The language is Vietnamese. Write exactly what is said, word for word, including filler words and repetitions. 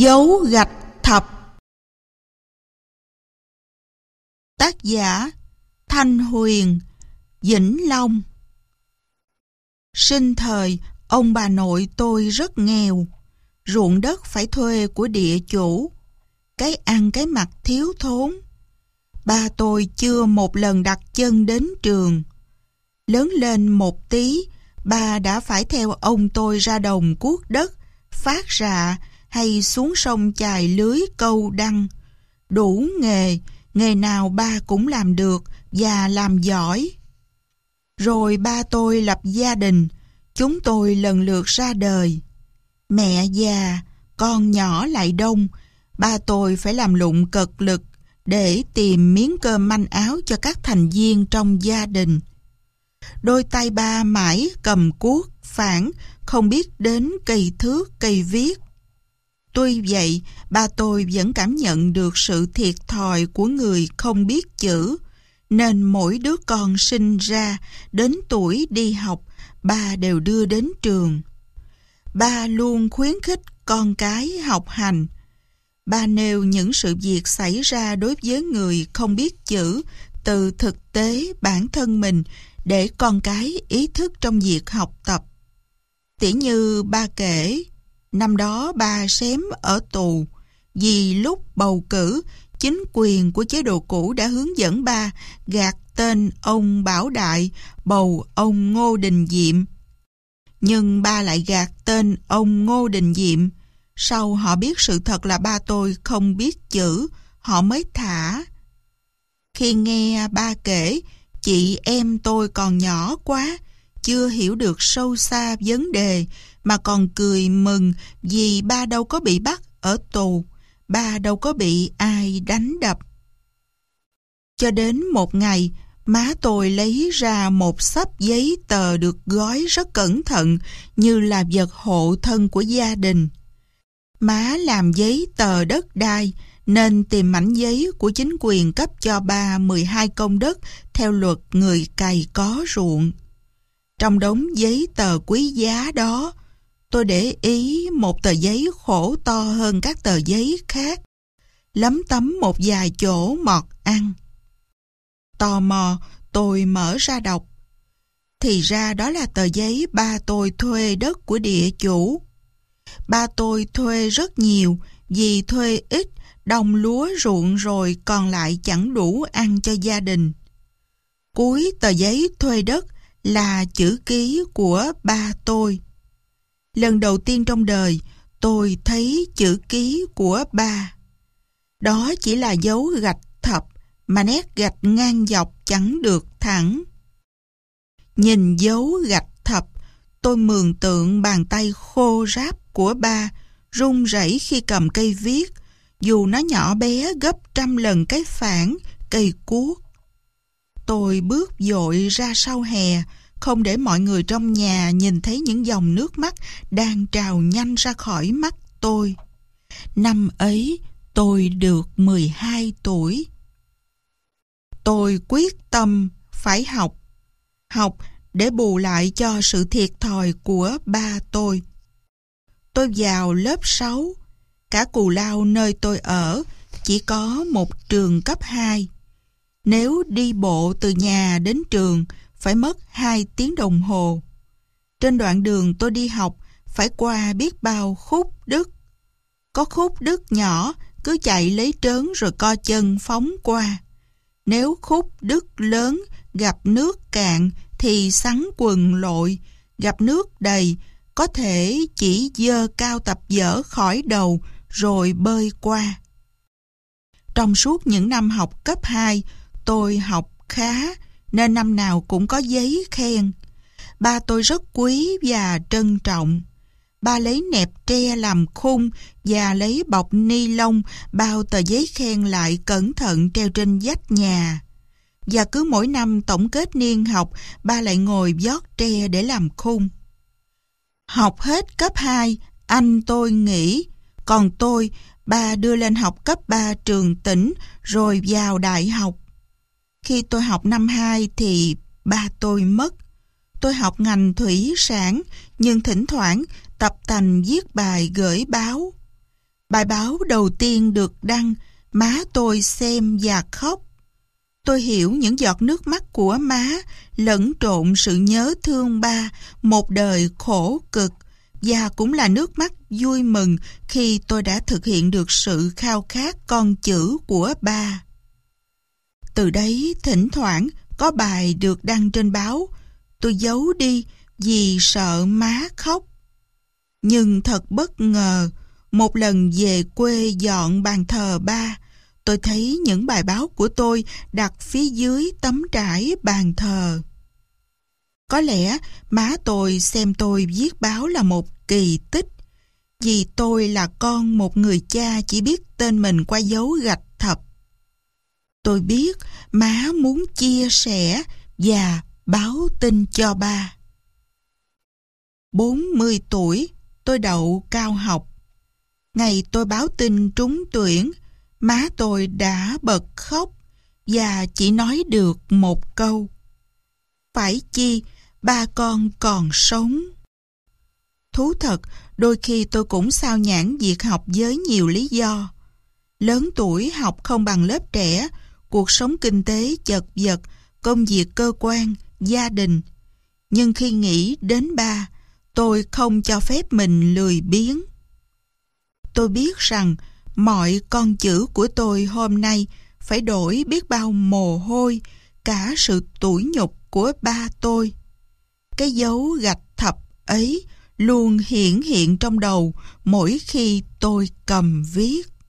Dấu gạch thập. Tác giả Thanh Huyền, Vĩnh Long. Sinh thời, ông bà nội tôi rất nghèo, ruộng đất phải thuê của địa chủ, cái ăn cái mặc thiếu thốn. Ba tôi chưa một lần đặt chân đến trường. Lớn lên một tí, ba đã phải theo ông tôi ra đồng cuốc đất, phát rạ hay xuống sông chài lưới câu đăng. Đủ nghề, nghề nào ba cũng làm được và làm giỏi. Rồi ba tôi lập gia đình, chúng tôi lần lượt ra đời. Mẹ già, con nhỏ lại đông, ba tôi phải làm lụng cật lực để tìm miếng cơm manh áo cho các thành viên trong gia đình. Đôi tay ba mãi cầm cuốc, phản, không biết đến cây thước, cây viết. Tuy vậy, ba tôi vẫn cảm nhận được sự thiệt thòi của người không biết chữ, nên mỗi đứa con sinh ra, đến tuổi đi học, ba đều đưa đến trường. Ba luôn khuyến khích con cái học hành. Ba nêu những sự việc xảy ra đối với người không biết chữ từ thực tế bản thân mình để con cái ý thức trong việc học tập. Tỉ như ba kể, năm đó ba xém ở tù vì lúc bầu cử, chính quyền của chế độ cũ đã hướng dẫn ba gạt tên ông Bảo Đại bầu ông Ngô Đình Diệm. Nhưng ba lại gạt tên ông Ngô Đình Diệm. Sau họ biết sự thật là ba tôi không biết chữ, họ mới thả. Khi nghe ba kể, chị em tôi còn nhỏ quá, chưa hiểu được sâu xa vấn đề, mà còn cười mừng vì ba đâu có bị bắt ở tù, ba đâu có bị ai đánh đập. Cho đến một ngày, má tôi lấy ra một xấp giấy tờ được gói rất cẩn thận như là vật hộ thân của gia đình. Má làm giấy tờ đất đai nên tìm mảnh giấy của chính quyền cấp cho ba mười hai công đất theo luật người cày có ruộng. Trong đống giấy tờ quý giá đó, tôi để ý một tờ giấy khổ to hơn các tờ giấy khác, lấm tấm một vài chỗ mọt ăn. Tò mò, tôi mở ra đọc. Thì ra đó là tờ giấy ba tôi thuê đất của địa chủ. Ba tôi thuê rất nhiều, vì thuê ít, đồng lúa ruộng rồi còn lại chẳng đủ ăn cho gia đình. Cuối tờ giấy thuê đất là chữ ký của ba tôi. Lần đầu tiên trong đời, tôi thấy chữ ký của ba. Đó chỉ là dấu gạch thập, mà nét gạch ngang dọc chẳng được thẳng. Nhìn dấu gạch thập, tôi mường tượng bàn tay khô ráp của ba run rẩy khi cầm cây viết, dù nó nhỏ bé gấp trăm lần cái phản, cây cuốc. Tôi bước vội ra sau hè, không để mọi người trong nhà nhìn thấy những dòng nước mắt đang trào nhanh ra khỏi mắt tôi. Năm ấy, tôi được mười hai tuổi. Tôi quyết tâm phải học. Học để bù lại cho sự thiệt thòi của ba tôi. Tôi vào lớp sáu. Cả Cù Lao nơi tôi ở chỉ có một trường cấp hai. Nếu đi bộ từ nhà đến trường phải mất hai tiếng đồng hồ. Trên đoạn đường tôi đi học phải qua biết bao khúc đất. Có khúc đất nhỏ cứ chạy lấy trớn rồi co chân phóng qua. Nếu khúc đất lớn gặp nước cạn thì xắn quần lội, gặp nước đầy có thể chỉ giơ cao tập dở khỏi đầu rồi bơi qua. Trong suốt những năm học cấp hai, tôi học khá nên năm nào cũng có giấy khen. Ba tôi rất quý và trân trọng. Ba lấy nẹp tre làm khung và lấy bọc ni lông bao tờ giấy khen lại cẩn thận treo trên vách nhà. Và cứ mỗi năm tổng kết niên học, ba lại ngồi vót tre để làm khung. Học hết cấp hai, anh tôi nghỉ, còn tôi, ba đưa lên học cấp ba trường tỉnh rồi vào đại học. Khi tôi học năm hai thì ba tôi mất. Tôi học ngành thủy sản, nhưng thỉnh thoảng tập tành viết bài gửi báo. Bài báo đầu tiên được đăng, má tôi xem và khóc. Tôi hiểu những giọt nước mắt của má lẫn trộn sự nhớ thương ba một đời khổ cực, và cũng là nước mắt vui mừng khi tôi đã thực hiện được sự khao khát con chữ của ba. Từ đấy thỉnh thoảng có bài được đăng trên báo, tôi giấu đi vì sợ má khóc. Nhưng thật bất ngờ, một lần về quê dọn bàn thờ ba, tôi thấy những bài báo của tôi đặt phía dưới tấm trải bàn thờ. Có lẽ má tôi xem tôi viết báo là một kỳ tích, vì tôi là con một người cha chỉ biết tên mình qua dấu gạch thập. Tôi biết má muốn chia sẻ và báo tin cho ba. bốn mươi tuổi, tôi đậu cao học. Ngày tôi báo tin trúng tuyển, má tôi đã bật khóc và chỉ nói được một câu: phải chi ba con còn sống. Thú thật, đôi khi tôi cũng xao nhãng việc học với nhiều lý do. Lớn tuổi học không bằng lớp trẻ, cuộc sống kinh tế chật vật, công việc cơ quan, gia đình. Nhưng khi nghĩ đến ba, tôi không cho phép mình lười biếng. Tôi biết rằng mọi con chữ của tôi hôm nay phải đổi biết bao mồ hôi, cả sự tủi nhục của ba tôi. Cái dấu gạch thập ấy luôn hiển hiện trong đầu mỗi khi tôi cầm viết.